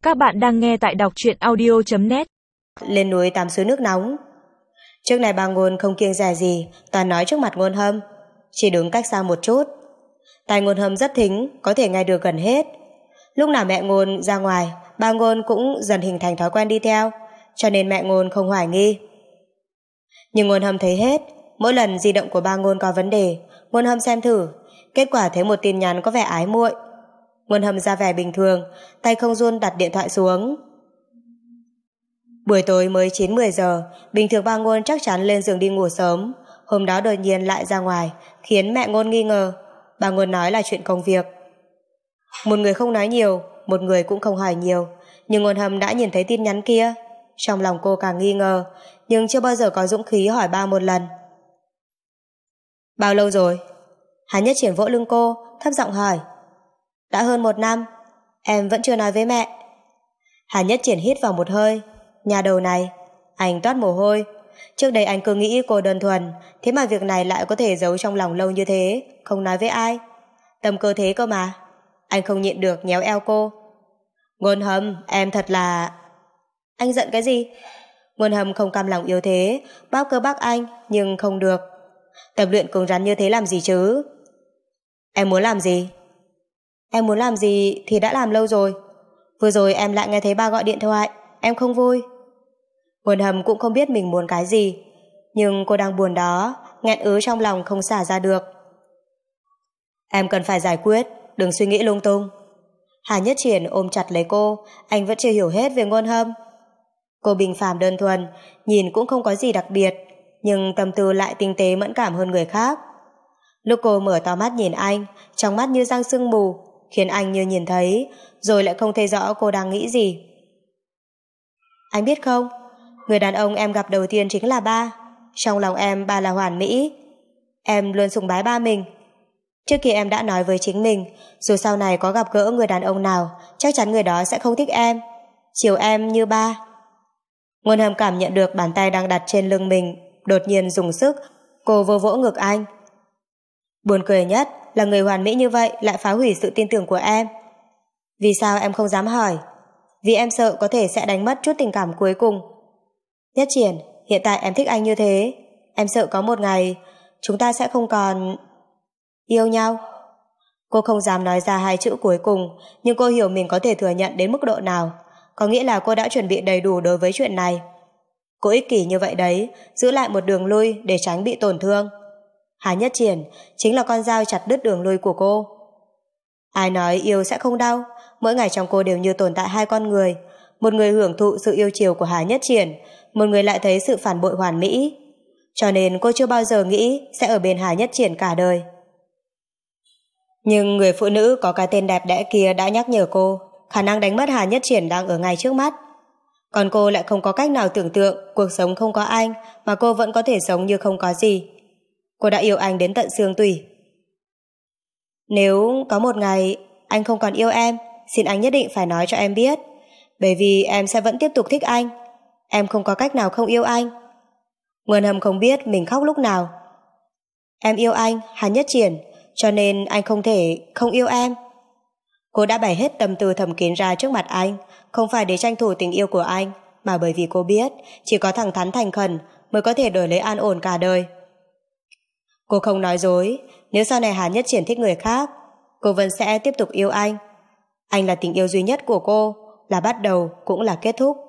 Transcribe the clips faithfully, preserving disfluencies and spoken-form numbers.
Các bạn đang nghe tại đọc truyện audio chấm net. Lên núi tắm suối nước nóng. Trước này bà Ngôn không kiêng dè gì, toàn nói trước mặt Ngôn Hâm, chỉ đứng cách xa một chút. Tai Ngôn Hâm rất thính, có thể nghe được gần hết. Lúc nào mẹ Ngôn ra ngoài, bà Ngôn cũng dần hình thành thói quen đi theo, cho nên mẹ Ngôn không hoài nghi. Nhưng Ngôn Hâm thấy hết. Mỗi lần di động của bà Ngôn có vấn đề, Ngôn Hâm xem thử, kết quả thấy một tin nhắn có vẻ ái muội. Ngôn Hâm ra vẻ bình thường, tay không run đặt điện thoại xuống. Buổi tối mới chín mười giờ, bình thường bà Ngôn chắc chắn lên giường đi ngủ sớm. Hôm đó đột nhiên lại ra ngoài, khiến mẹ Ngôn nghi ngờ. Bà Ngôn nói là chuyện công việc. Một người không nói nhiều, một người cũng không hỏi nhiều, nhưng Ngôn Hâm đã nhìn thấy tin nhắn kia. Trong lòng cô càng nghi ngờ, nhưng chưa bao giờ có dũng khí hỏi ba một lần. Bao lâu rồi? Hà Nhất Triển vỗ lưng cô, thấp giọng hỏi. Đã hơn một năm, em vẫn chưa nói với mẹ. Hà Nhất Triển hít vào một hơi. Nhà đầu này, anh toát mồ hôi. Trước đây anh cứ nghĩ cô đơn thuần, thế mà việc này lại có thể giấu trong lòng lâu như thế, không nói với ai. Tâm cơ thế cơ mà. Anh không nhịn được nhéo eo cô. Ngôn Hâm, em thật là... Anh giận cái gì? Ngôn Hâm không cam lòng yếu thế, bóp cơ bắp anh, nhưng không được. Tập luyện cứng rắn như thế làm gì chứ? Em muốn làm gì? Em muốn làm gì thì đã làm lâu rồi. Vừa rồi em lại nghe thấy ba gọi điện thoại, em không vui. Ngôn Hâm cũng không biết mình muốn cái gì, nhưng cô đang buồn đó, nghẹn ứ trong lòng không xả ra được. Em cần phải giải quyết, đừng suy nghĩ lung tung. Hà Nhất Triển ôm chặt lấy cô, anh vẫn chưa hiểu hết về Ngôn Hâm. Cô bình phàm đơn thuần, nhìn cũng không có gì đặc biệt, nhưng tâm tư lại tinh tế mẫn cảm hơn người khác. Lúc cô mở to mắt nhìn anh, trong mắt như răng sương mù, khiến anh như nhìn thấy, rồi lại không thấy rõ cô đang nghĩ gì. Anh biết không, người đàn ông em gặp đầu tiên chính là ba. Trong lòng em ba là hoàn mỹ. Em luôn sùng bái ba mình. Trước kia em đã nói với chính mình, dù sau này có gặp gỡ người đàn ông nào, chắc chắn người đó sẽ không thích em, chiều em như ba. Ngôn Hâm cảm nhận được bàn tay đang đặt trên lưng mình đột nhiên dùng sức, cô vô vỗ ngực anh. Buồn cười nhất là người hoàn mỹ như vậy lại phá hủy sự tin tưởng của em. Vì sao em không dám hỏi? Vì em sợ có thể sẽ đánh mất chút tình cảm cuối cùng. Nhất Triển, hiện tại em thích anh như thế, em sợ có một ngày chúng ta sẽ không còn yêu nhau. Cô không dám nói ra hai chữ cuối cùng, nhưng cô hiểu mình có thể thừa nhận đến mức độ nào. Có nghĩa là cô đã chuẩn bị đầy đủ đối với chuyện này. Cô ích kỷ như vậy đấy, giữ lại một đường lui để tránh bị tổn thương. Hà Nhất Triển chính là con dao chặt đứt đường lui của cô. Ai nói yêu sẽ không đau? Mỗi ngày trong cô đều như tồn tại hai con người. Một người hưởng thụ sự yêu chiều của Hà Nhất Triển, một người lại thấy sự phản bội hoàn mỹ. Cho nên cô chưa bao giờ nghĩ sẽ ở bên Hà Nhất Triển cả đời. Nhưng người phụ nữ có cái tên đẹp đẽ kia đã nhắc nhở cô, khả năng đánh mất Hà Nhất Triển đang ở ngay trước mắt. Còn cô lại không có cách nào tưởng tượng cuộc sống không có anh mà cô vẫn có thể sống như không có gì. Cô đã yêu anh đến tận xương tủy. Nếu có một ngày anh không còn yêu em, xin anh nhất định phải nói cho em biết, bởi vì em sẽ vẫn tiếp tục thích anh. Em không có cách nào không yêu anh. Ngôn Hâm không biết mình khóc lúc nào. Em yêu anh, Hà Nhất Triển, cho nên anh không thể không yêu em. Cô đã bày hết tâm tư thầm kín ra trước mặt anh, không phải để tranh thủ tình yêu của anh, mà bởi vì cô biết chỉ có thẳng thắn thành khẩn mới có thể đổi lấy an ổn cả đời. Cô không nói dối, nếu sau này Hà Nhất Triển thích người khác, cô vẫn sẽ tiếp tục yêu anh. Anh là tình yêu duy nhất của cô, là bắt đầu cũng là kết thúc.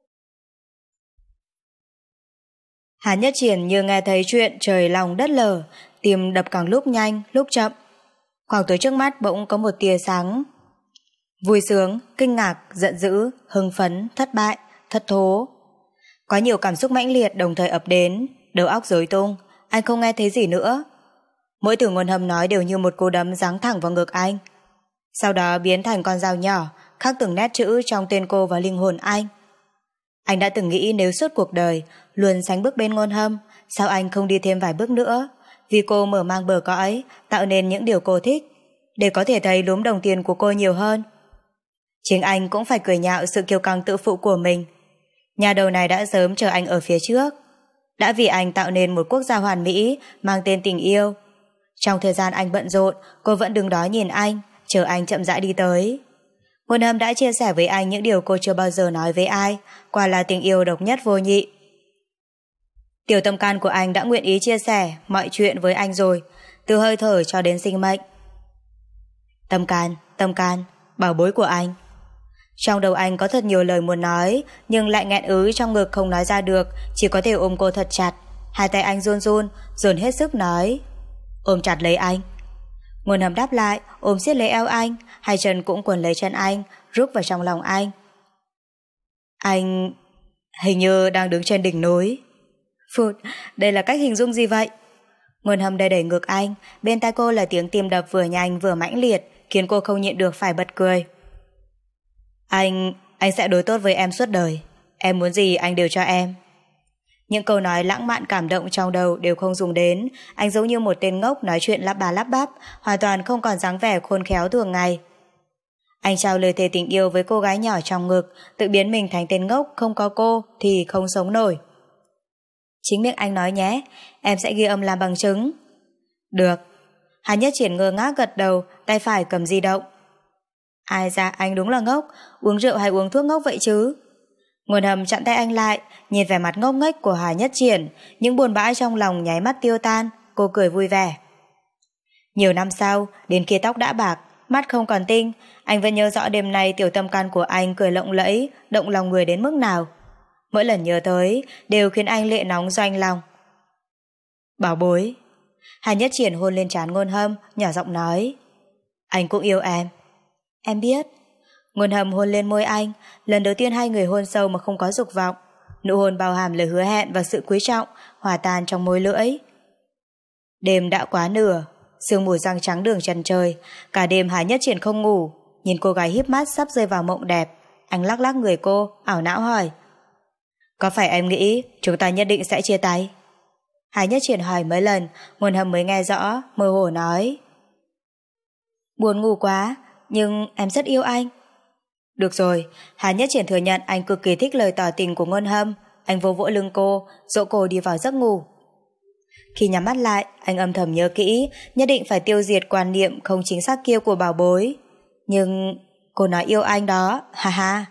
Hà Nhất Triển như nghe thấy chuyện trời lòng đất lở, tim đập càng lúc nhanh lúc chậm. Khoảng tối trước mắt bỗng có một tia sáng. Vui sướng, kinh ngạc, giận dữ, hưng phấn, thất bại, thất thố. Có nhiều cảm xúc mãnh liệt đồng thời ập đến, đầu óc rối tung, anh không nghe thấy gì nữa. Mỗi từ Ngôn Hâm nói đều như một cú đấm giáng thẳng vào ngực anh, sau đó biến thành con dao nhỏ, khắc từng nét chữ trong tên cô vào linh hồn anh. Anh đã từng nghĩ nếu suốt cuộc đời luôn sánh bước bên Ngôn Hâm, sao anh không đi thêm vài bước nữa, vì cô mở mang bờ cõi, tạo nên những điều cô thích, để có thể thấy lúm đồng tiền của cô nhiều hơn. Chính anh cũng phải cười nhạo sự kiêu căng tự phụ của mình. Nhà đầu này đã sớm chờ anh ở phía trước, đã vì anh tạo nên một quốc gia hoàn mỹ mang tên tình yêu. Trong thời gian anh bận rộn, cô vẫn đứng đó nhìn anh, chờ anh chậm rãi đi tới. Ngôn Hâm đã chia sẻ với anh những điều cô chưa bao giờ nói với ai, quả là tình yêu độc nhất vô nhị. Tiểu tâm can của anh đã nguyện ý chia sẻ mọi chuyện với anh rồi, từ hơi thở cho đến sinh mệnh. Tâm can, tâm can, bảo bối của anh. Trong đầu anh có thật nhiều lời muốn nói, nhưng lại nghẹn ứ trong ngực không nói ra được, chỉ có thể ôm cô thật chặt. Hai tay anh run run, dồn hết sức nói. Ôm chặt lấy anh. Ngôn Hâm đáp lại, ôm siết lấy eo anh, hai chân cũng quấn lấy chân anh, rúc vào trong lòng anh. Anh hình như đang đứng trên đỉnh núi. Phụt, đây là cách hình dung gì vậy? Ngôn Hâm đẩy đẩy ngực anh, bên tai cô là tiếng tim đập vừa nhanh vừa mãnh liệt, khiến cô không nhịn được phải bật cười. Anh, anh sẽ đối tốt với em suốt đời. Em muốn gì anh đều cho em. Những câu nói lãng mạn cảm động trong đầu đều không dùng đến. Anh giống như một tên ngốc nói chuyện lắp bà lắp bắp, hoàn toàn không còn dáng vẻ khôn khéo thường ngày. Anh trao lời thề tình yêu với cô gái nhỏ trong ngực, tự biến mình thành tên ngốc, không có cô thì không sống nổi. Chính miệng anh nói nhé, em sẽ ghi âm làm bằng chứng. Được. Hà Nhất Triển ngơ ngác gật đầu, tay phải cầm di động. Ai ra anh đúng là ngốc, uống rượu hay uống thuốc ngốc vậy chứ? Ngôn Hâm chặn tay anh lại, nhìn vẻ mặt ngốc nghếch của Hà Nhất Triển, những buồn bã trong lòng nháy mắt tiêu tan, cô cười vui vẻ. Nhiều năm sau, đến khi tóc đã bạc, mắt không còn tinh, anh vẫn nhớ rõ đêm nay tiểu tâm can của anh cười lộng lẫy, động lòng người đến mức nào. Mỗi lần nhớ tới, đều khiến anh lệ nóng doanh lòng. Bảo bối. Hà Nhất Triển hôn lên trán Ngôn Hâm, nhỏ giọng nói. Anh cũng yêu em. Em biết. Ngôn Hâm hôn lên môi anh, lần đầu tiên hai người hôn sâu mà không có dục vọng. Nụ hôn bao hàm lời hứa hẹn và sự quý trọng, hòa tan trong môi lưỡi. Đêm đã quá nửa, sương mù răng trắng đường trần trời, cả đêm Hà Nhất Triển không ngủ, nhìn cô gái híp mắt sắp rơi vào mộng đẹp, anh lắc lắc người cô, ảo não hỏi. Có phải em nghĩ chúng ta nhất định sẽ chia tay? Hà Nhất Triển hỏi mấy lần, Ngôn Hâm mới nghe rõ, mơ hồ nói. Buồn ngủ quá, nhưng em rất yêu anh. Được rồi, Hà Nhất Triển thừa nhận anh cực kỳ thích lời tỏ tình của Ngôn Hâm, anh vỗ vỗ lưng cô, dỗ cô đi vào giấc ngủ. Khi nhắm mắt lại, anh âm thầm nhớ kỹ, nhất định phải tiêu diệt quan niệm không chính xác kia của bảo bối. Nhưng cô nói yêu anh đó, ha ha.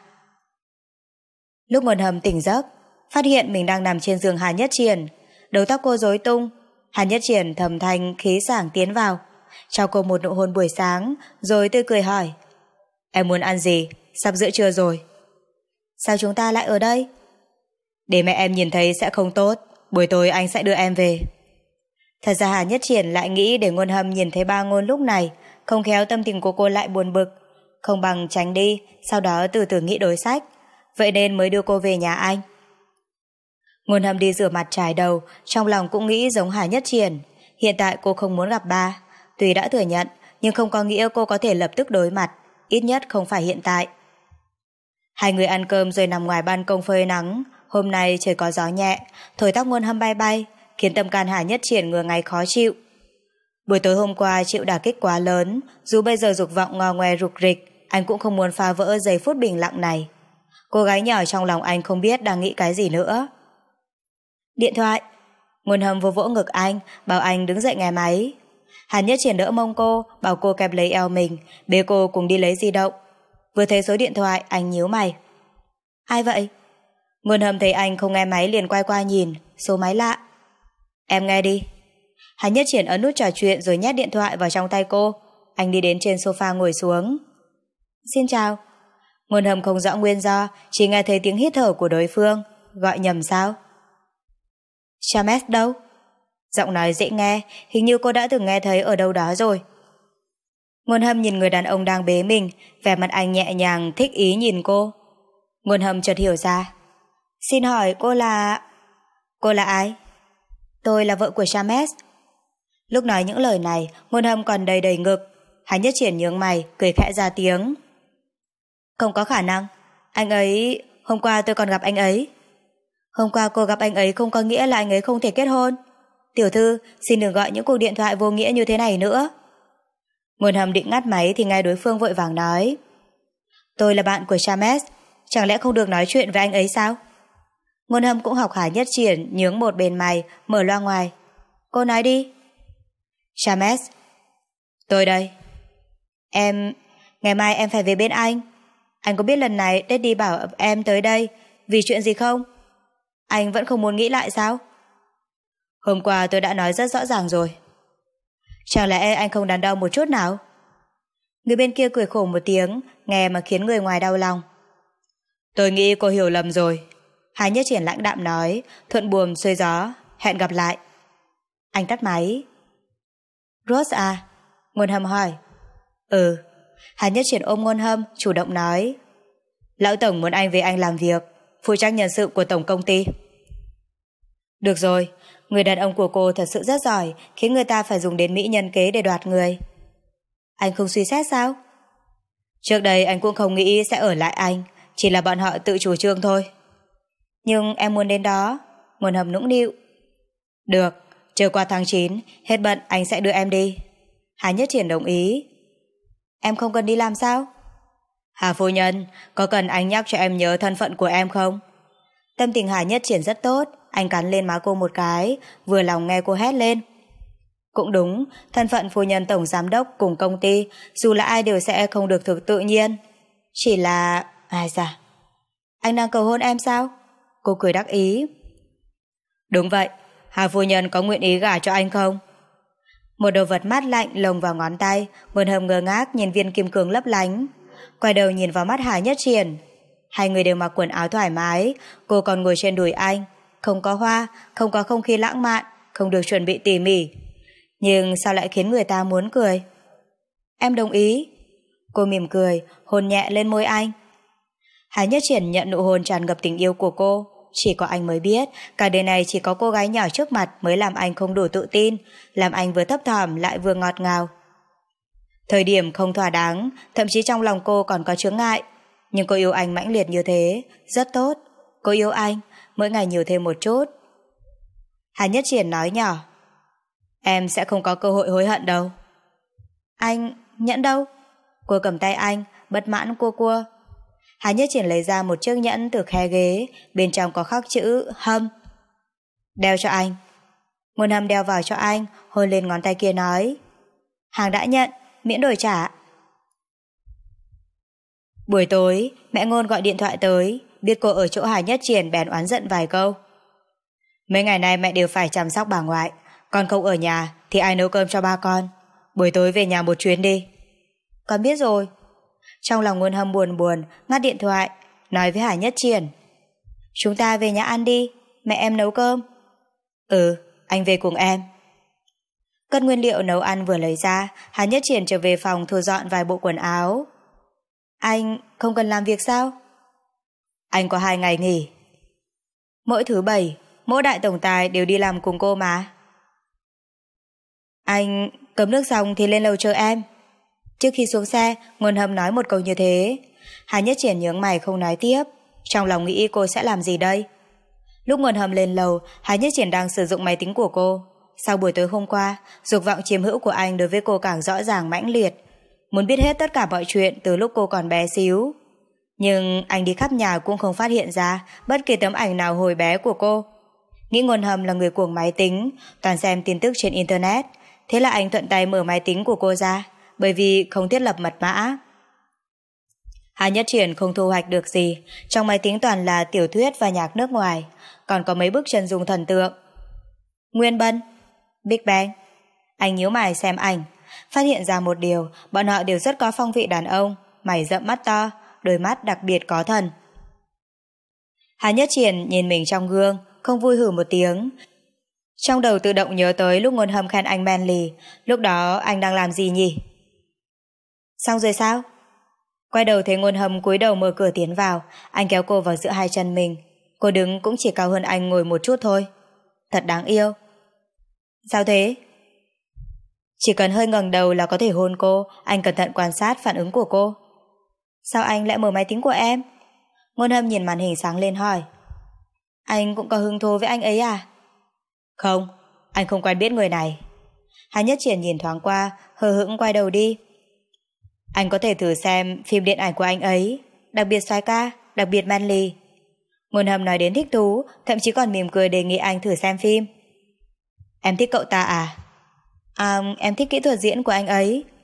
Lúc Ngôn Hâm tỉnh giấc, phát hiện mình đang nằm trên giường Hà Nhất Triển, đầu tóc cô rối tung. Hà Nhất Triển thầm thanh khí sảng tiến vào, trao cô một nụ hôn buổi sáng, rồi tươi cười hỏi. Em muốn ăn gì? Sắp giữa trưa rồi. Sao chúng ta lại ở đây? Để mẹ em nhìn thấy sẽ không tốt, buổi tối anh sẽ đưa em về. Thật ra Hà Nhất Triển lại nghĩ để Ngôn Hâm nhìn thấy ba Ngôn lúc này, không khéo tâm tình của cô lại buồn bực, không bằng tránh đi, sau đó từ từ nghĩ đối sách, vậy nên mới đưa cô về nhà anh. Ngôn Hâm đi rửa mặt trải đầu, trong lòng cũng nghĩ giống Hà Nhất Triển. Hiện tại cô không muốn gặp ba, tuy đã thừa nhận, nhưng không có nghĩa cô có thể lập tức đối mặt, ít nhất không phải hiện tại. Hai người ăn cơm rồi nằm ngoài ban công phơi nắng. Hôm nay trời có gió nhẹ, thổi tóc Ngôn Hâm bay bay, khiến tâm can Hà Nhất Triển ngừa ngày khó chịu. Buổi tối hôm qua chịu đả kích quá lớn, dù bây giờ dục vọng ngò ngoe rục rịch, anh cũng không muốn phá vỡ giây phút bình lặng này. Cô gái nhỏ trong lòng anh không biết đang nghĩ cái gì nữa. Điện thoại. Ngôn Hâm vô vỗ ngực anh, bảo anh đứng dậy nghe máy. Hà Nhất Triển đỡ mông cô, bảo cô kẹp lấy eo mình, bế cô cùng đi lấy di động. Vừa thấy số điện thoại, anh nhíu mày. Ai vậy? Ngôn Hâm thấy anh không nghe máy liền quay qua nhìn, số máy lạ. Em nghe đi. Hà Nhất Triển ấn nút trò chuyện rồi nhét điện thoại vào trong tay cô. Anh đi đến trên sofa ngồi xuống. Xin chào. Ngôn Hâm không rõ nguyên do, chỉ nghe thấy tiếng hít thở của đối phương. Gọi nhầm sao? Chames đâu? Giọng nói dễ nghe, hình như cô đã từng nghe thấy ở đâu đó rồi. Ngôn Hâm nhìn người đàn ông đang bế mình, vẻ mặt anh nhẹ nhàng thích ý nhìn cô. Ngôn Hâm chợt hiểu ra. Xin hỏi cô là... Cô là ai? Tôi là vợ của Chames. Lúc nói những lời này, Ngôn Hâm còn đầy đầy ngực. Hà Nhất Triển nhướng mày, cười khẽ ra tiếng. Không có khả năng. Anh ấy... Hôm qua tôi còn gặp anh ấy. Hôm qua cô gặp anh ấy không có nghĩa là anh ấy không thể kết hôn. Tiểu thư, xin đừng gọi những cuộc điện thoại vô nghĩa như thế này nữa. Ngôn Hâm định ngắt máy thì nghe đối phương vội vàng nói. Tôi là bạn của Chames, chẳng lẽ không được nói chuyện với anh ấy sao? Ngôn Hâm cũng học Hà Nhất Triển, nhướng một bên mày, mở loa ngoài. Cô nói đi. Chames. Tôi đây. Em... Ngày mai em phải về bên anh. Anh có biết lần này Daddy bảo em tới đây vì chuyện gì không? Anh vẫn không muốn nghĩ lại sao? Hôm qua tôi đã nói rất rõ ràng rồi. Chẳng lẽ anh không đắn đo một chút nào? Người bên kia cười khổ một tiếng, nghe mà khiến người ngoài đau lòng. Tôi nghĩ cô hiểu lầm rồi. Hà Nhất Triển lãnh đạm nói, thuận buồm xuôi gió, hẹn gặp lại. Anh tắt máy. Rose à? Ngôn Hâm hỏi. Ừ. Hà Nhất Triển ôm Ngôn Hâm, chủ động nói. Lão Tổng muốn anh với anh làm việc, phụ trách nhân sự của tổng công ty. Được rồi, người đàn ông của cô thật sự rất giỏi, khiến người ta phải dùng đến mỹ nhân kế để đoạt người. Anh không suy xét sao? Trước đây anh cũng không nghĩ sẽ ở lại anh, chỉ là bọn họ tự chủ trương thôi. Nhưng em muốn đến đó. Ngôn Hâm nũng nịu. Được, chờ qua tháng chín, hết bận anh sẽ đưa em đi. Hà Nhất Triển đồng ý. Em không cần đi làm sao? Hà phu nhân, có cần anh nhắc cho em nhớ thân phận của em không? Tâm tình Hà Nhất Triển rất tốt, anh cắn lên má cô một cái, vừa lòng nghe cô hét lên. Cũng đúng, thân phận phu nhân tổng giám đốc cùng công ty, dù là ai đều sẽ không được thực tự nhiên. Chỉ là... Ai da? Anh đang cầu hôn em sao? Cô cười đắc ý. Đúng vậy, Hà phu nhân có nguyện ý gả cho anh không? Một đồ vật mát lạnh lồng vào ngón tay, Ngôn Hâm ngơ ngác nhìn viên kim cương lấp lánh. Quay đầu nhìn vào mắt Hà Nhất Triển. Hai người đều mặc quần áo thoải mái, cô còn ngồi trên đùi anh. Không có hoa, không có không khí lãng mạn, không được chuẩn bị tỉ mỉ. Nhưng sao lại khiến người ta muốn cười? Em đồng ý. Cô mỉm cười, hôn nhẹ lên môi anh. Hà Nhất Triển nhận nụ hôn tràn ngập tình yêu của cô. Chỉ có anh mới biết, cả đời này chỉ có cô gái nhỏ trước mặt mới làm anh không đủ tự tin, làm anh vừa thấp thỏm lại vừa ngọt ngào. Thời điểm không thỏa đáng, thậm chí trong lòng cô còn có chướng ngại. Nhưng cô yêu anh mãnh liệt như thế, rất tốt. Cô yêu anh, mỗi ngày nhiều thêm một chút. Hà Nhất Triển nói nhỏ. Em sẽ không có cơ hội hối hận đâu. Anh, nhẫn đâu? Cô cầm tay anh, bất mãn cua cua. Hà Nhất Triển lấy ra một chiếc nhẫn từ khe ghế, bên trong có khắc chữ Hâm. Đeo cho anh. Ngôn Hâm đeo vào cho anh, hôn lên ngón tay kia nói. Hàng đã nhận, miễn đổi trả. Buổi tối, mẹ Ngôn gọi điện thoại tới, biết cô ở chỗ Hà Nhất Triển bèn oán giận vài câu. Mấy ngày nay mẹ đều phải chăm sóc bà ngoại, con không ở nhà thì ai nấu cơm cho ba con. Buổi tối về nhà một chuyến đi. Con biết rồi. Trong lòng Ngôn Hâm buồn buồn, ngắt điện thoại, nói với Hà Nhất Triển. Chúng ta về nhà ăn đi, mẹ em nấu cơm. Ừ, anh về cùng em. Cất nguyên liệu nấu ăn vừa lấy ra, Hà Nhất Triển trở về phòng thu dọn vài bộ quần áo. Anh không cần làm việc sao? Anh có hai ngày nghỉ. Mỗi thứ bảy, mỗi đại tổng tài đều đi làm cùng cô mà. Anh cấm nước xong thì lên lầu chờ em. Trước khi xuống xe, Ngôn Hâm nói một câu như thế. Hà Nhất Triển nhướng mày không nói tiếp, trong lòng nghĩ cô sẽ làm gì đây. Lúc Ngôn Hâm lên lầu, Hà Nhất Triển đang sử dụng máy tính của cô. Sau buổi tối hôm qua, dục vọng chiếm hữu của anh đối với cô càng rõ ràng mãnh liệt, muốn biết hết tất cả mọi chuyện từ lúc cô còn bé xíu. Nhưng anh đi khắp nhà cũng không phát hiện ra bất kỳ tấm ảnh nào hồi bé của cô. Nghĩ Ngôn Hâm là người cuồng máy tính, toàn xem tin tức trên internet. Thế là anh thuận tay mở máy tính của cô ra, bởi vì không thiết lập mật mã. Hà Nhất Triển không thu hoạch được gì, trong máy tính toàn là tiểu thuyết và nhạc nước ngoài, còn có mấy bức chân dung thần tượng. Nguyên Bân, Big Bang. Anh nhíu mày xem ảnh, phát hiện ra một điều, bọn họ đều rất có phong vị đàn ông, mày rậm mắt to, đôi mắt đặc biệt có thần. Hà Nhất Triển nhìn mình trong gương, không vui hử một tiếng. Trong đầu tự động nhớ tới lúc Ngôn Hâm khen anh manly, lúc đó anh đang làm gì nhỉ? Xong rồi sao? Quay đầu thấy Ngôn Hâm cúi đầu mở cửa tiến vào, anh kéo cô vào giữa hai chân mình. Cô đứng cũng chỉ cao hơn anh ngồi một chút thôi. Thật đáng yêu. Sao thế? Chỉ cần hơi ngẩng đầu là có thể hôn cô, anh cẩn thận quan sát phản ứng của cô. Sao anh lại mở máy tính của em? Ngôn Hâm nhìn màn hình sáng lên hỏi. Anh cũng có hứng thú với anh ấy à? Không, anh không quen biết người này. Hà Nhất Triển nhìn thoáng qua, hờ hững quay đầu đi. Anh có thể thử xem phim điện ảnh của anh ấy, đặc biệt soái ca, đặc biệt manly. Ngôn Hâm nói đến thích thú, thậm chí còn mỉm cười đề nghị anh thử xem phim. Em thích cậu ta à? À, em thích kỹ thuật diễn của anh ấy.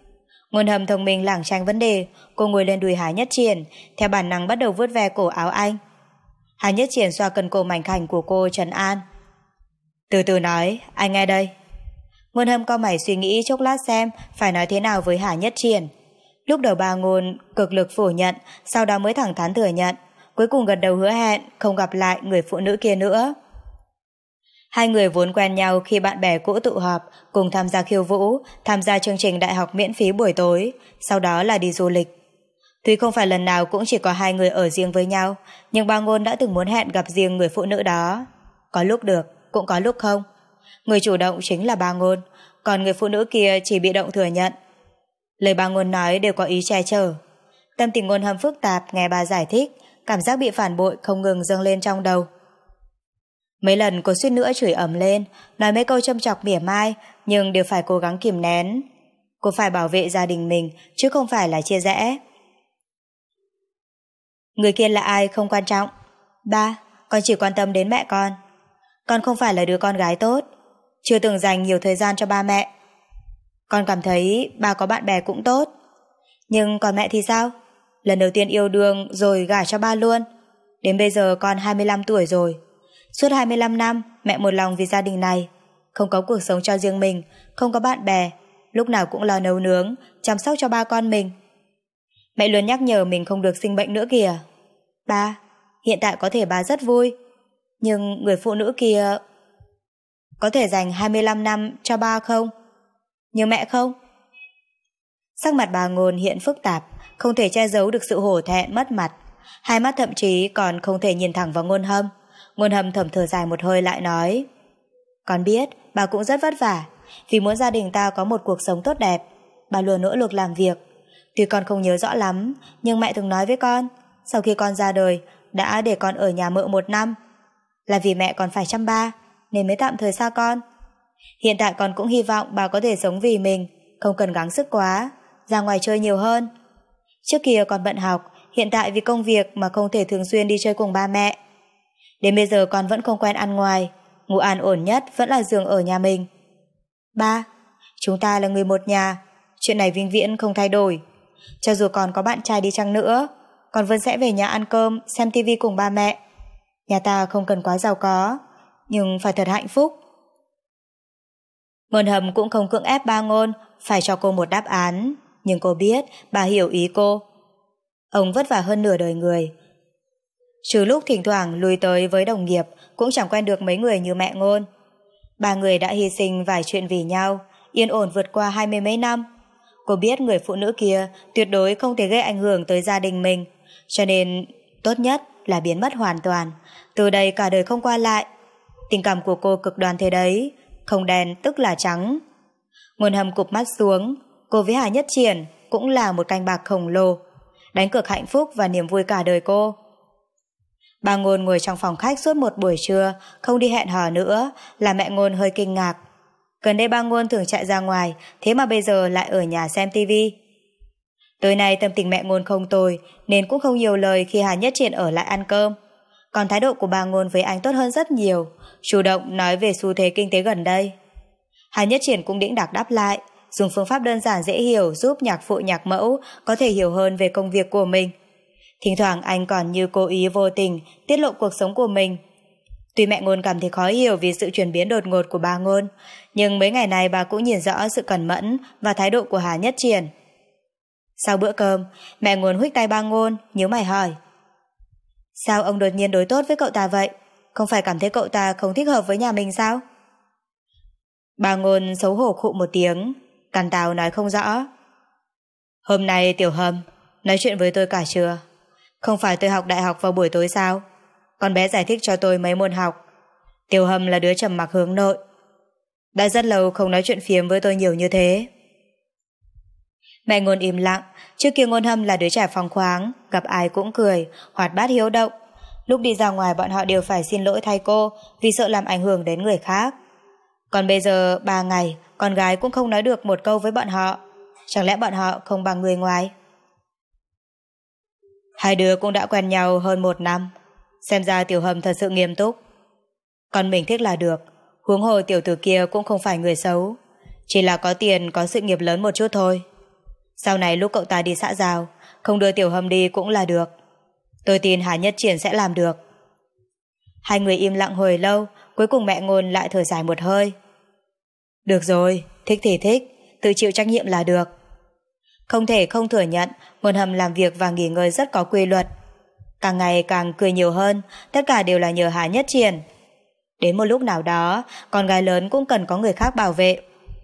Ngôn Hâm thông minh lảng tránh vấn đề, cô ngồi lên đùi Hà Nhất Triển, theo bản năng bắt đầu vuốt ve cổ áo anh. Hà Nhất Triển xoa cần cổ mảnh khảnh của cô trấn an. Từ từ nói, anh nghe đây. Ngôn Hâm cau mày suy nghĩ chốc lát xem phải nói thế nào với Hà Nhất Triển. Lúc đầu bà Ngôn cực lực phủ nhận, sau đó mới thẳng thắn thừa nhận, cuối cùng gật đầu hứa hẹn không gặp lại người phụ nữ kia nữa. Hai người vốn quen nhau khi bạn bè cũ tụ họp, cùng tham gia khiêu vũ, tham gia chương trình đại học miễn phí buổi tối, sau đó là đi du lịch. Tuy không phải lần nào cũng chỉ có hai người ở riêng với nhau, nhưng bà Ngôn đã từng muốn hẹn gặp riêng người phụ nữ đó. Có lúc được, cũng có lúc không. Người chủ động chính là bà Ngôn, còn người phụ nữ kia chỉ bị động thừa nhận. Lời bà Ngôn nói đều có ý che chở. Tâm tình Ngôn Hâm phức tạp nghe bà giải thích, cảm giác bị phản bội không ngừng dâng lên trong đầu. Mấy lần cô suýt nữa chửi ầm lên, nói mấy câu châm chọc mỉa mai, nhưng đều phải cố gắng kìm nén. Cô phải bảo vệ gia đình mình, chứ không phải là chia rẽ. Người kia là ai không quan trọng. Ba, con chỉ quan tâm đến mẹ con. Con không phải là đứa con gái tốt, chưa từng dành nhiều thời gian cho ba mẹ. Con cảm thấy ba có bạn bè cũng tốt. Nhưng còn mẹ thì sao? Lần đầu tiên yêu đương rồi gả cho ba luôn. Đến bây giờ con hai mươi lăm tuổi rồi. Suốt hai mươi lăm năm mẹ một lòng vì gia đình này, không có cuộc sống cho riêng mình, không có bạn bè, lúc nào cũng lo nấu nướng, chăm sóc cho ba con mình. Mẹ luôn nhắc nhở mình không được sinh bệnh nữa kìa. Ba, hiện tại có thể ba rất vui, nhưng người phụ nữ kia có thể dành hai mươi lăm năm cho ba không? Nhưng mẹ không? Sắc mặt bà Ngôn hiện phức tạp, không thể che giấu được sự hổ thẹn mất mặt. Hai mắt thậm chí còn không thể nhìn thẳng vào Ngôn Hâm. Ngôn Hâm thầm thở dài một hơi lại nói, con biết bà cũng rất vất vả, vì muốn gia đình ta có một cuộc sống tốt đẹp, bà luôn nỗ lực làm việc. Tuy con không nhớ rõ lắm, nhưng mẹ từng nói với con, sau khi con ra đời đã để con ở nhà mợ một năm, là vì mẹ còn phải chăm ba, nên mới tạm thời xa con. Hiện tại con cũng hy vọng bà có thể sống vì mình, không cần gắng sức quá, ra ngoài chơi nhiều hơn. Trước kia con bận học, hiện tại vì công việc mà không thể thường xuyên đi chơi cùng ba mẹ. Đến bây giờ con vẫn không quen ăn ngoài, ngủ an ổn nhất vẫn là giường ở nhà mình. Ba, chúng ta là người một nhà, chuyện này vĩnh viễn không thay đổi. Cho dù còn có bạn trai đi chăng nữa, con vẫn sẽ về nhà ăn cơm, xem tivi cùng ba mẹ. Nhà ta không cần quá giàu có, nhưng phải thật hạnh phúc. Ngôn Hâm cũng không cưỡng ép ba Ngôn phải cho cô một đáp án, nhưng cô biết bà hiểu ý cô. Ông vất vả hơn nửa đời người, trừ lúc thỉnh thoảng lui tới với đồng nghiệp, cũng chẳng quen được mấy người như mẹ Ngôn. Ba người đã hy sinh vài chuyện vì nhau, yên ổn vượt qua hai mươi mấy năm. Cô biết người phụ nữ kia tuyệt đối không thể gây ảnh hưởng tới gia đình mình, cho nên tốt nhất là biến mất hoàn toàn, từ đây cả đời không qua lại. Tình cảm của cô cực đoan thế đấy, không đen tức là trắng. Ngôn Hâm cụp mắt xuống, cô với Hà Nhất Triển cũng là một canh bạc khổng lồ, đánh cược hạnh phúc và niềm vui cả đời cô. Bà Ngôn ngồi trong phòng khách suốt một buổi trưa, không đi hẹn hò nữa, làm mẹ Ngôn hơi kinh ngạc. Gần đây bà Ngôn thường chạy ra ngoài, thế mà bây giờ lại ở nhà xem tivi. Tối nay tâm tình mẹ Ngôn không tồi, nên cũng không nhiều lời khi Hà Nhất Triển ở lại ăn cơm. Còn thái độ của bà Ngôn với anh tốt hơn rất nhiều, chủ động nói về xu thế kinh tế gần đây. Hà Nhất Triển cũng đĩnh đạc đáp lại, dùng phương pháp đơn giản dễ hiểu giúp nhạc phụ nhạc mẫu có thể hiểu hơn về công việc của mình. Thỉnh thoảng anh còn như cố ý vô tình tiết lộ cuộc sống của mình. Tuy mẹ Ngôn cảm thấy khó hiểu vì sự chuyển biến đột ngột của bà Ngôn, nhưng mấy ngày này bà cũng nhìn rõ sự cẩn mẫn và thái độ của Hà Nhất Triển. Sau bữa cơm, mẹ Ngôn huých tay bà Ngôn, nhíu mày hỏi, sao ông đột nhiên đối tốt với cậu ta vậy? Không phải cảm thấy cậu ta không thích hợp với nhà mình sao? Bà Ngôn xấu hổ khụ một tiếng, cằn tào nói không rõ. Hôm nay Tiểu Hâm nói chuyện với tôi cả trưa. Không phải tôi học đại học vào buổi tối sao? Con bé giải thích cho tôi mấy môn học. Tiểu Hâm là đứa trầm mặc hướng nội, đã rất lâu không nói chuyện phiếm với tôi nhiều như thế. Mẹ Ngôn im lặng. Trước kia Ngôn Hâm là đứa trẻ phóng khoáng, gặp ai cũng cười, hoạt bát hiếu động. Lúc đi ra ngoài bọn họ đều phải xin lỗi thay cô vì sợ làm ảnh hưởng đến người khác. Còn bây giờ ba ngày con gái cũng không nói được một câu với bọn họ. Chẳng lẽ bọn họ không bằng người ngoài? Hai đứa cũng đã quen nhau hơn một năm, xem ra Tiểu Hâm thật sự nghiêm túc. Con mình thích là được, huống hồ tiểu tử kia cũng không phải người xấu, chỉ là có tiền có sự nghiệp lớn một chút thôi. Sau này lúc cậu ta đi xã giao, không đưa Tiểu Hâm đi cũng là được. Tôi tin Hà Nhất Triển sẽ làm được. Hai người im lặng hồi lâu, cuối cùng mẹ Ngôn lại thở dài một hơi. Được rồi, thích thì thích, tự chịu trách nhiệm là được. Không thể không thừa nhận, Ngôn Hâm làm việc và nghỉ ngơi rất có quy luật. Càng ngày càng cười nhiều hơn, tất cả đều là nhờ Hà Nhất Triển. Đến một lúc nào đó, con gái lớn cũng cần có người khác bảo vệ.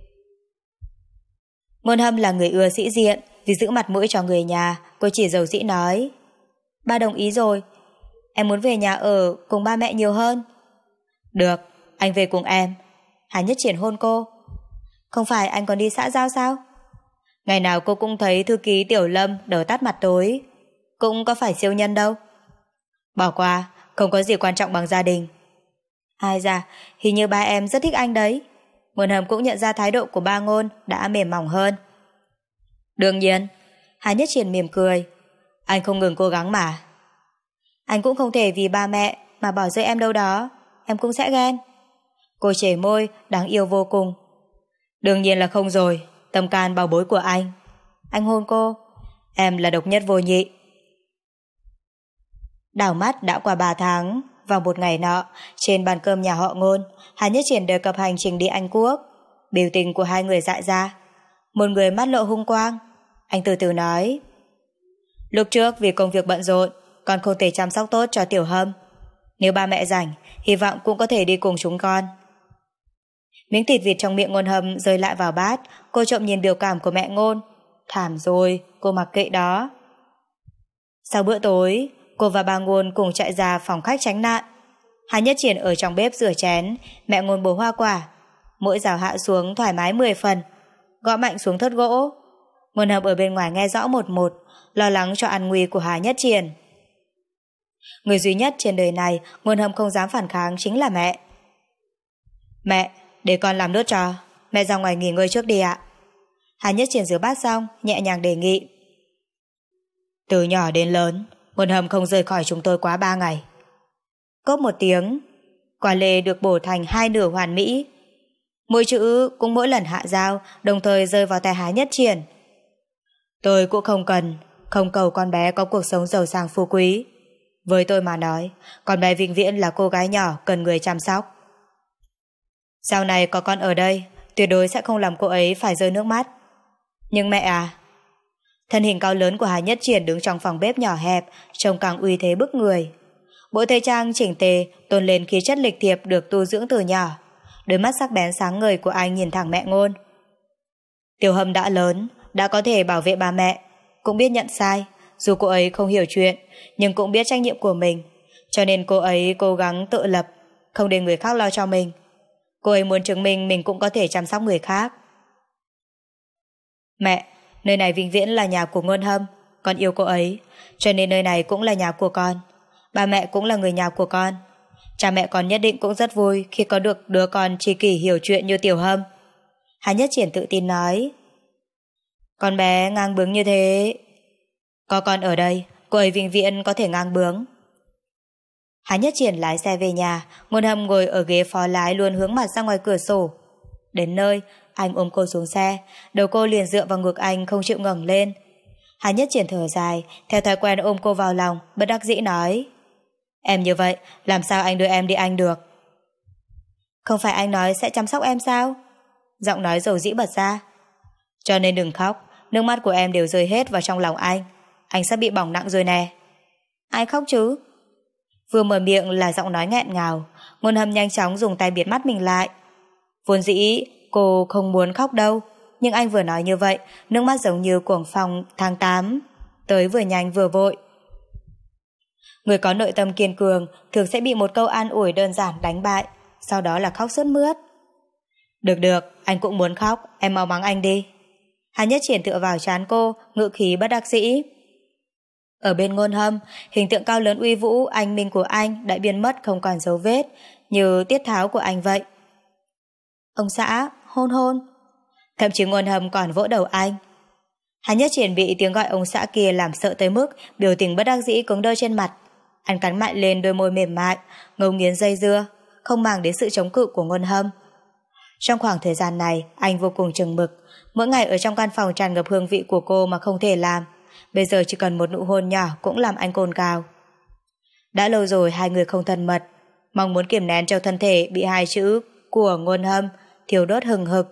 Ngôn Hâm là người ưa sĩ diện, vì giữ mặt mũi cho người nhà, cô chỉ dầu dĩ nói. Ba đồng ý rồi, em muốn về nhà ở cùng ba mẹ nhiều hơn. Được, anh về cùng em. Hà Nhất Triển hôn cô. Không phải anh còn đi xã giao sao? Ngày nào cô cũng thấy thư ký Tiểu Lâm đầu tắt mặt tối. Cũng có phải siêu nhân đâu. Bỏ qua, không có gì quan trọng bằng gia đình. Ai da, hình như ba em rất thích anh đấy. Ngôn Hâm cũng nhận ra thái độ của ba Ngôn đã mềm mỏng hơn. Đương nhiên. Hà Nhất Triển mỉm cười. Anh không ngừng cố gắng mà. Anh cũng không thể vì ba mẹ mà bỏ rơi em đâu đó. Em cũng sẽ ghen. Cô chề môi, đáng yêu vô cùng. Đương nhiên là không rồi. Tâm can bảo bối của anh. Anh hôn cô. Em là độc nhất vô nhị. Đảo mắt đã qua ba tháng. Vào một ngày nọ, trên bàn cơm nhà họ Ngôn, Hà Nhất Triển đề cập hành trình đi Anh Quốc. Biểu tình của hai người dại ra. Một người mắt lộ hung quang. Anh từ từ nói. Lúc trước vì công việc bận rộn, con không thể chăm sóc tốt cho Tiểu Hâm. Nếu ba mẹ rảnh, hy vọng cũng có thể đi cùng chúng con. Miếng thịt vịt trong miệng Ngôn Hâm rơi lại vào bát. Cô trộm nhìn biểu cảm của mẹ Ngôn. Thảm rồi, cô mặc kệ đó. Sau bữa tối, cô và bà Ngôn cùng chạy ra phòng khách tránh nạn. Hà Nhất Triển ở trong bếp rửa chén, mẹ Ngôn bổ hoa quả. Mỗi rào hạ xuống thoải mái mười phần, gõ mạnh xuống thớt gỗ. Ngôn Hâm ở bên ngoài nghe rõ một một, lo lắng cho an nguy của Hà Nhất Triển. Người duy nhất trên đời này Ngôn Hâm không dám phản kháng chính là mẹ. Mẹ, để con làm nốt cho. Mẹ ra ngoài nghỉ ngơi trước đi ạ. Hà Nhất Triển rửa bát xong, nhẹ nhàng đề nghị. Từ nhỏ đến lớn, Ngôn Hâm không rời khỏi chúng tôi quá ba ngày. Cốc một tiếng, quả lê được bổ thành hai nửa hoàn mỹ. Mỗi chữ cũng mỗi lần hạ dao đồng thời rơi vào tay Hà Nhất Triển. Tôi cũng không cần, không cầu con bé có cuộc sống giàu sang phú quý. Với tôi mà nói, con bé vĩnh viễn là cô gái nhỏ cần người chăm sóc. Sau này có con ở đây, tuyệt đối sẽ không làm cô ấy phải rơi nước mắt. Nhưng mẹ à... Thân hình cao lớn của Hà Nhất Triển đứng trong phòng bếp nhỏ hẹp, trông càng uy thế bức người. Bộ tây trang chỉnh tề tôn lên khí chất lịch thiệp được tu dưỡng từ nhỏ. Đôi mắt sắc bén sáng ngời của anh nhìn thẳng mẹ Ngôn. Tiểu Hâm đã lớn, đã có thể bảo vệ bà mẹ, cũng biết nhận sai. Dù cô ấy không hiểu chuyện, nhưng cũng biết trách nhiệm của mình, cho nên cô ấy cố gắng tự lập, không để người khác lo cho mình. Cô ấy muốn chứng minh mình cũng có thể chăm sóc người khác. Mẹ, nơi này vĩnh viễn là nhà của Ngôn Hâm. Con yêu cô ấy, cho nên nơi này cũng là nhà của con. Ba mẹ cũng là người nhà của con. Cha mẹ con nhất định cũng rất vui khi có được đứa con tri kỷ hiểu chuyện như Tiểu Hâm. Hà Nhất Triển tự tin nói. Con bé ngang bướng như thế. Có con ở đây, cô ấy vĩnh viễn có thể ngang bướng. Hà Nhất Triển lái xe về nhà. Ngôn Hâm ngồi ở ghế phó lái luôn hướng mặt ra ngoài cửa sổ. Đến nơi, anh ôm cô xuống xe, đầu cô liền dựa vào ngực anh không chịu ngẩng lên. Hà Nhất Triển thở dài, theo thói quen ôm cô vào lòng, bất đắc dĩ nói. Em như vậy, làm sao anh đưa em đi Anh được? Không phải anh nói sẽ chăm sóc em sao? Giọng nói dầu dĩ bật ra. Cho nên đừng khóc, nước mắt của em đều rơi hết vào trong lòng anh. Anh sắp bị bỏng nặng rồi nè. Ai khóc chứ? Vừa mở miệng là giọng nói nghẹn ngào. Ngôn Hâm nhanh chóng dùng tay bịt mắt mình lại. Vốn dĩ cô không muốn khóc đâu, nhưng anh vừa nói như vậy, nước mắt giống như cuồng phong tháng tám, tới vừa nhanh vừa vội. Người có nội tâm kiên cường thường sẽ bị một câu an ủi đơn giản đánh bại, sau đó là khóc sướt mướt. Được được, anh cũng muốn khóc, em mau mắng anh đi. Hà Nhất Triển tựa vào trán cô, ngữ khí bất đắc dĩ. Ở bên Ngôn Hâm, hình tượng cao lớn uy vũ anh minh của anh đã biến mất không còn dấu vết, như tiết tháo của anh vậy. Ông xã, hôn hôn. Thậm chí Ngôn Hâm còn vỗ đầu anh. Hà Nhất Triển bị tiếng gọi ông xã kia làm sợ tới mức biểu tình bất đắc dĩ cứng đơ trên mặt. Anh cắn mạnh lên đôi môi mềm mại, ngấu nghiến dây dưa, không màng đến sự chống cự của Ngôn Hâm. Trong khoảng thời gian này, anh vô cùng chừng mực, mỗi ngày ở trong căn phòng tràn ngập hương vị của cô mà không thể làm. Bây giờ chỉ cần một nụ hôn nhỏ cũng làm anh cồn cào. Đã lâu rồi hai người không thân mật, mong muốn kiềm nén trong thân thể bị hai chữ của Ngôn Hâm thiêu đốt hừng hực.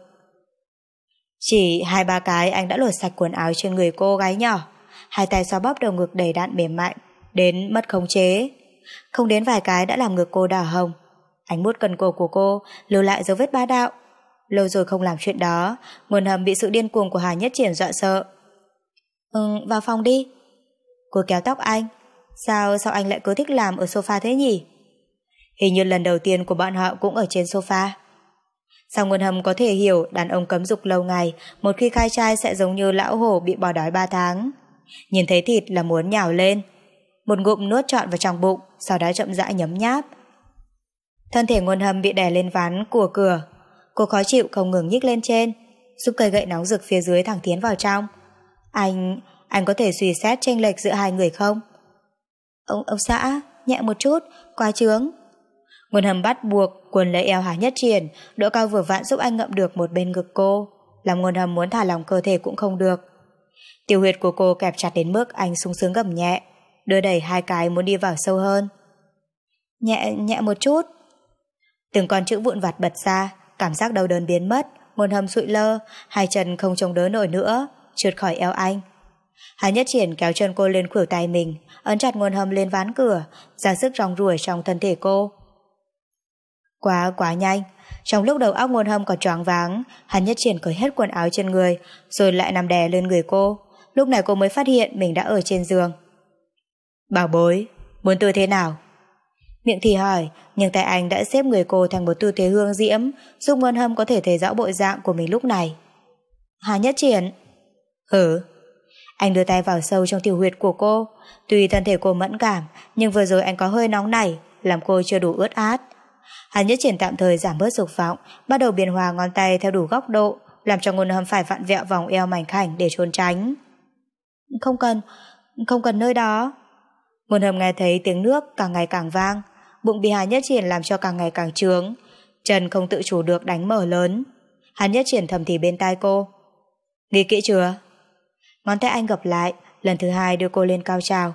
Chỉ hai ba cái anh đã lột sạch quần áo trên người cô gái nhỏ, hai tay xoa bóp đầu ngực đầy đặn mềm mại đến mất khống chế. Không đến vài cái đã làm ngực cô đỏ hồng. Anh mút cần cổ của cô, lưu lại dấu vết bá đạo. Lâu rồi không làm chuyện đó, Ngôn Hâm bị sự điên cuồng của Hà Nhất Triển dọa sợ. Ừ, vào phòng đi. Cô kéo tóc anh. Sao, sao anh lại cứ thích làm ở sofa thế nhỉ? Hình như lần đầu tiên của bọn họ cũng ở trên sofa. Sao Ngôn Hâm có thể hiểu đàn ông cấm dục lâu ngày, một khi khai trai sẽ giống như lão hổ bị bỏ đói ba tháng. Nhìn thấy thịt là muốn nhào lên, một ngụm nuốt trọn vào trong bụng, sau đó chậm rãi nhấm nháp. Thân thể Ngôn Hâm bị đè lên ván của cửa. Cô khó chịu không ngừng nhích lên trên, giúp cây gậy nóng rực phía dưới thẳng tiến vào trong. Anh, anh có thể suy xét chênh lệch giữa hai người không? Ông, ông xã, nhẹ một chút, quá chướng. Ngôn Hâm bắt buộc quần lấy eo Hà Nhất Triển, độ cao vừa vặn giúp anh ngậm được một bên ngực cô, làm Ngôn Hâm muốn thả lỏng cơ thể cũng không được. Tiểu huyệt của cô kẹp chặt đến mức anh sung sướng gầm nhẹ, đưa đẩy hai cái muốn đi vào sâu hơn. Nhẹ, nhẹ một chút. Từng con chữ vụn vặt bật ra, cảm giác đau đớn biến mất. Ngôn Hâm sụi lơ, hai chân không chống đỡ nổi nữa, trượt khỏi eo anh. Hà Nhất Triển kéo chân cô lên khuỷu tay mình, ấn chặt Ngôn Hâm lên ván cửa, ra sức rong ruổi trong thân thể cô. Quá quá nhanh, trong lúc đầu óc Ngôn Hâm còn choáng váng, Hà Nhất Triển cởi hết quần áo trên người, rồi lại nằm đè lên người cô. Lúc này cô mới phát hiện mình đã ở trên giường. Bảo bối, muốn tư thế nào? Miệng thì hỏi, nhưng tay anh đã xếp người cô thành một tư thế hương diễm, giúp Ngôn Hâm có thể thấy rõ bộ dạng của mình lúc này. Hà Nhất Triển. Hử? Anh đưa tay vào sâu trong tiểu huyệt của cô. Tuy thân thể cô mẫn cảm, nhưng vừa rồi anh có hơi nóng nảy, làm cô chưa đủ ướt át. Hà Nhất Triển tạm thời giảm bớt dục vọng, bắt đầu biến hòa ngón tay theo đủ góc độ, làm cho Ngôn Hâm phải vặn vẹo vòng eo mảnh khảnh để trốn tránh. Không cần, không cần nơi đó. Ngôn Hâm nghe thấy tiếng nước càng ngày càng vang, bụng bị Hà Nhất Triển làm cho càng ngày càng trướng, chân không tự chủ được đánh mở lớn. Hà Nhất Triển thầm thì bên tai cô. Nghĩ kỹ chưa? Ngón tay anh gập lại, lần thứ hai đưa cô lên cao trào.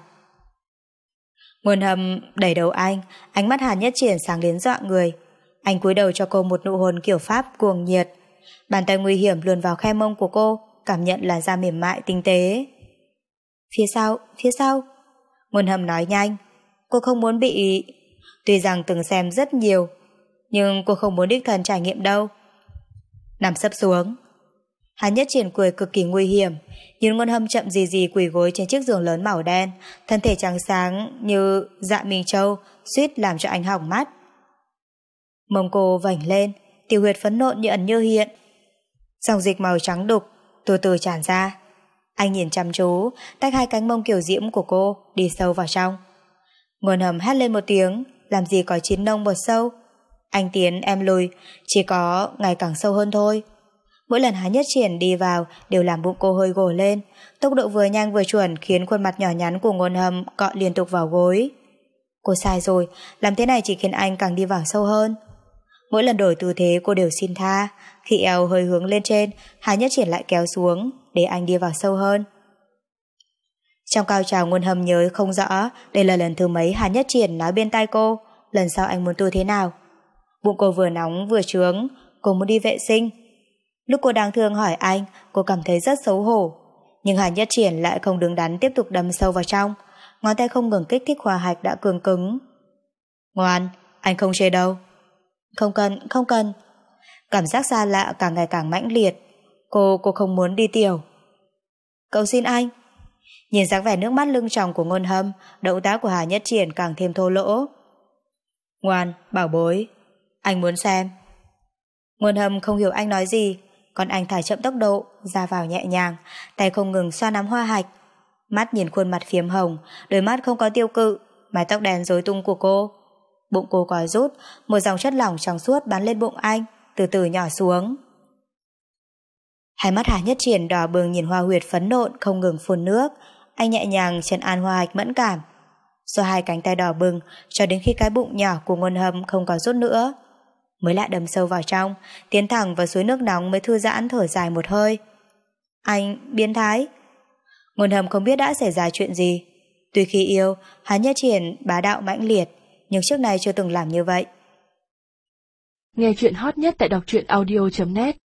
Ngôn Hâm đẩy đầu anh, ánh mắt Hà Nhất Triển sáng đến dọa người. Anh cúi đầu cho cô một nụ hôn kiểu Pháp cuồng nhiệt. Bàn tay nguy hiểm luồn vào khe mông của cô, cảm nhận làn da mềm mại tinh tế. Phía sau, phía sau. Ngôn Hâm nói nhanh. Cô không muốn bị... Tuy rằng từng xem rất nhiều, nhưng cô không muốn đích thân trải nghiệm đâu. Nằm sấp xuống. Hà Nhất Triển cười cực kỳ nguy hiểm, nhìn Ngôn Hâm chậm gì gì quỳ gối trên chiếc giường lớn màu đen, thân thể trắng sáng như dạ Minh Châu, suýt làm cho anh hỏng mắt. Mông cô vảnh lên, tiểu huyệt phấn nộn như ẩn như hiện. Dòng dịch màu trắng đục từ từ tràn ra. Anh nhìn chăm chú, tách hai cánh mông kiểu diễm của cô đi sâu vào trong. Ngôn Hâm hét lên một tiếng, làm gì có chín nông một sâu. Anh tiến em lùi, chỉ có ngày càng sâu hơn thôi. Mỗi lần Hà Nhất Triển đi vào đều làm bụng cô hơi gồ lên, tốc độ vừa nhanh vừa chuẩn khiến khuôn mặt nhỏ nhắn của Ngôn Hâm cọ liên tục vào gối. Cô sai rồi, làm thế này chỉ khiến anh càng đi vào sâu hơn. Mỗi lần đổi tư thế cô đều xin tha, khi eo hơi hướng lên trên, Hà Nhất Triển lại kéo xuống để anh đi vào sâu hơn. Trong cao trào Ngôn Hâm nhớ không rõ đây là lần thứ mấy Hà Nhất Triển nói bên tai cô lần sau anh muốn tư thế nào. Bụng cô vừa nóng vừa trướng, cô muốn đi vệ sinh. Lúc cô đang thương hỏi anh, cô cảm thấy rất xấu hổ, nhưng Hà Nhất Triển lại không đứng đắn tiếp tục đâm sâu vào trong, ngón tay không ngừng kích thích hòa hạch đã cường cứng. Ngoan, anh không chê đâu. Không cần, không cần. Cảm giác xa lạ càng ngày càng mãnh liệt. Cô, cô không muốn đi tiểu. Cầu xin anh. Nhìn dáng vẻ nước mắt lưng tròng của Ngôn Hâm, động tác của Hà Nhất Triển càng thêm thô lỗ. Ngoan, bảo bối, anh muốn xem. Ngôn Hâm không hiểu anh nói gì, còn anh thả chậm tốc độ, ra vào nhẹ nhàng, tay không ngừng xoa nắm hoa hạch. Mắt nhìn khuôn mặt phiếm hồng, đôi mắt không có tiêu cự, mái tóc đen rối tung của cô. Bụng cô có rút, một dòng chất lỏng trong suốt bắn lên bụng anh, từ từ nhỏ xuống. Hai mắt Hà Nhất Triển đỏ bừng nhìn hoa huyệt phấn nộn không ngừng phun nước. Anh nhẹ nhàng trấn an hoa hạch mẫn cảm, xoa hai cánh tay đỏ bừng cho đến khi cái bụng nhỏ của Ngôn Hâm không còn rút nữa. mới lại đâm sâu vào trong, tiến thẳng vào suối nước nóng mới thư giãn thở dài một hơi. Anh, biến thái. Ngôn Hâm không biết đã xảy ra chuyện gì. Tuy khi yêu, hắn nhất triển bá đạo mãnh liệt, nhưng trước nay chưa từng làm như vậy. Nghe chuyện hot nhất tại đọc truyện audio chấm net.